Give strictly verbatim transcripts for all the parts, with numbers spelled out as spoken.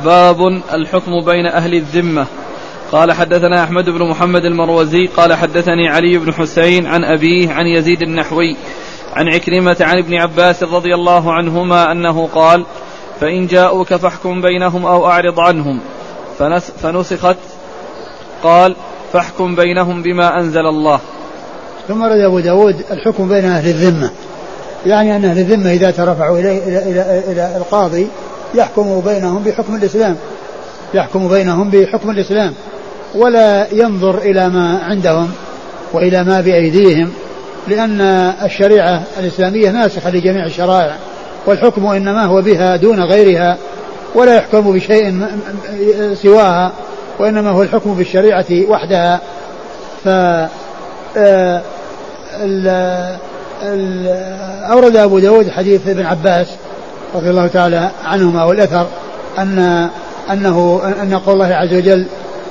باب الحكم بين أهل الذمة. قال حدثنا أحمد بن محمد المروزي قال حدثني علي بن حسين عن أبيه عن يزيد النحوي عن عكرمة عن ابن عباس رضي الله عنهما أنه قال فإن جاءوك فاحكم بينهم أو أعرض عنهم فنسخت قال فاحكم بينهم بما أنزل الله. ثم رد أبو داود الحكم بين أهل الذمة، يعني أن أهل الذمة إذا ترفعوا إلى, إلى, إلى, إلى القاضي يحكم بينهم بحكم الإسلام يحكم بينهم بحكم الإسلام ولا ينظر إلى ما عندهم وإلى ما بأيديهم، لأن الشريعة الإسلامية ناسخة لجميع الشرائع، والحكم إنما هو بها دون غيرها، ولا يحكم بشيء سواها، وإنما هو الحكم بالشريعة وحدها. ف أورد أبو داود حديث ابن عباس رضي الله تعالى عنهما والأثر أن أنه أن قول الله عز وجل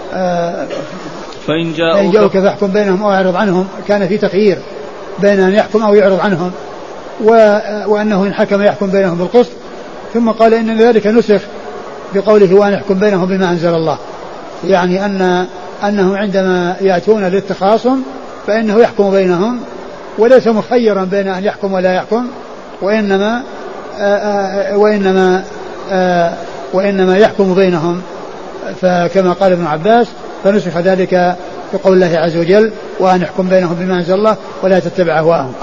فإن جاءوك فاحكم بينهم أو أعرض عنهم، كان في تخيير بين أن يحكم أو يعرض عنهم، وأنه إن حكم يحكم بينهم بالقسط. ثم قال إن ذلك نسخ بقوله وأن يحكم بينهم بما أنزل الله، يعني أن أنه عندما يأتون للتخاصم فإنه يحكم بينهم وليس مخيرا بين أن يحكم ولا يحكم، وإنما آآ وإنما آآ وإنما يحكم بينهم. فكما قال ابن عباس فنسخ ذلك بقول الله عز وجل وأن يحكم بينهم بما أنزل الله ولا تتبع أهواءهم.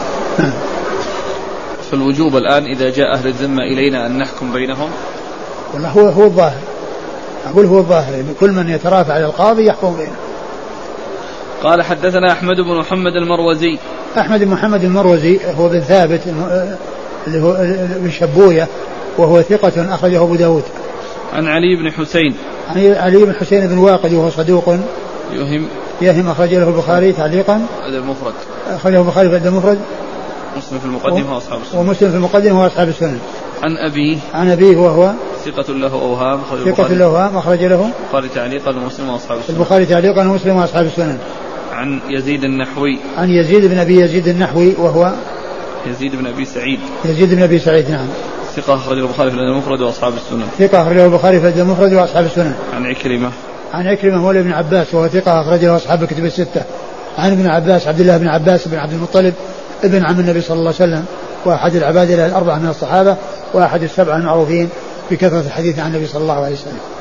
فالوجوب الآن إذا جاء أهل الذمة إلينا أن نحكم بينهم؟ والله هو هو الظاهر، أقول هو الظاهر، يعني كل من يترافع على القاضي يحكم بينه. قال حدثنا أحمد بن محمد المروزي. أحمد بن محمد المروزي هو بن ثابت اللي هو بن شبوية، وهو ثقة أخرجه أبو داود. عن علي بن حسين. عن علي بن حسين بن واقد وهو صدوق يهم يهم أخرج له البخاري تعليقا المفرد أخرجه البخاري في المفرد، مسلم في المقدمة وأصحاب السنن ومسلم في المقدمة وأصحاب السنن. عن أبيه عن أبيه وهو ثقة له أوهام ثقة له أوهام أخرج له البخاري تعليقا ومسلم وأصحاب السنن البخاري تعليقا ومسلم وأصحاب السنن. عن يزيد النحوي. عن يزيد بن أبي يزيد النحوي وهو يزيد بن أبي سعيد. يزيد بن أبي سعيد نعم ثقة أخرجه البخاري في المفرد وأصحاب السنن. ثقة أخرجه البخاري في المفرد وأصحاب السنن. عن عكرمة. عن عكرمة مولى ابن عباس وهو ثقة أخرجه أصحاب الكتب الستة. عن ابن عباس عبد الله بن عباس بن عبد المطلب ابن عم النبي صلى الله عليه وسلم، وأحد العباد الأربعة من الصحابة، وأحد السبعة المعروفين بكثرة الحديث عن النبي صلى الله عليه وسلم.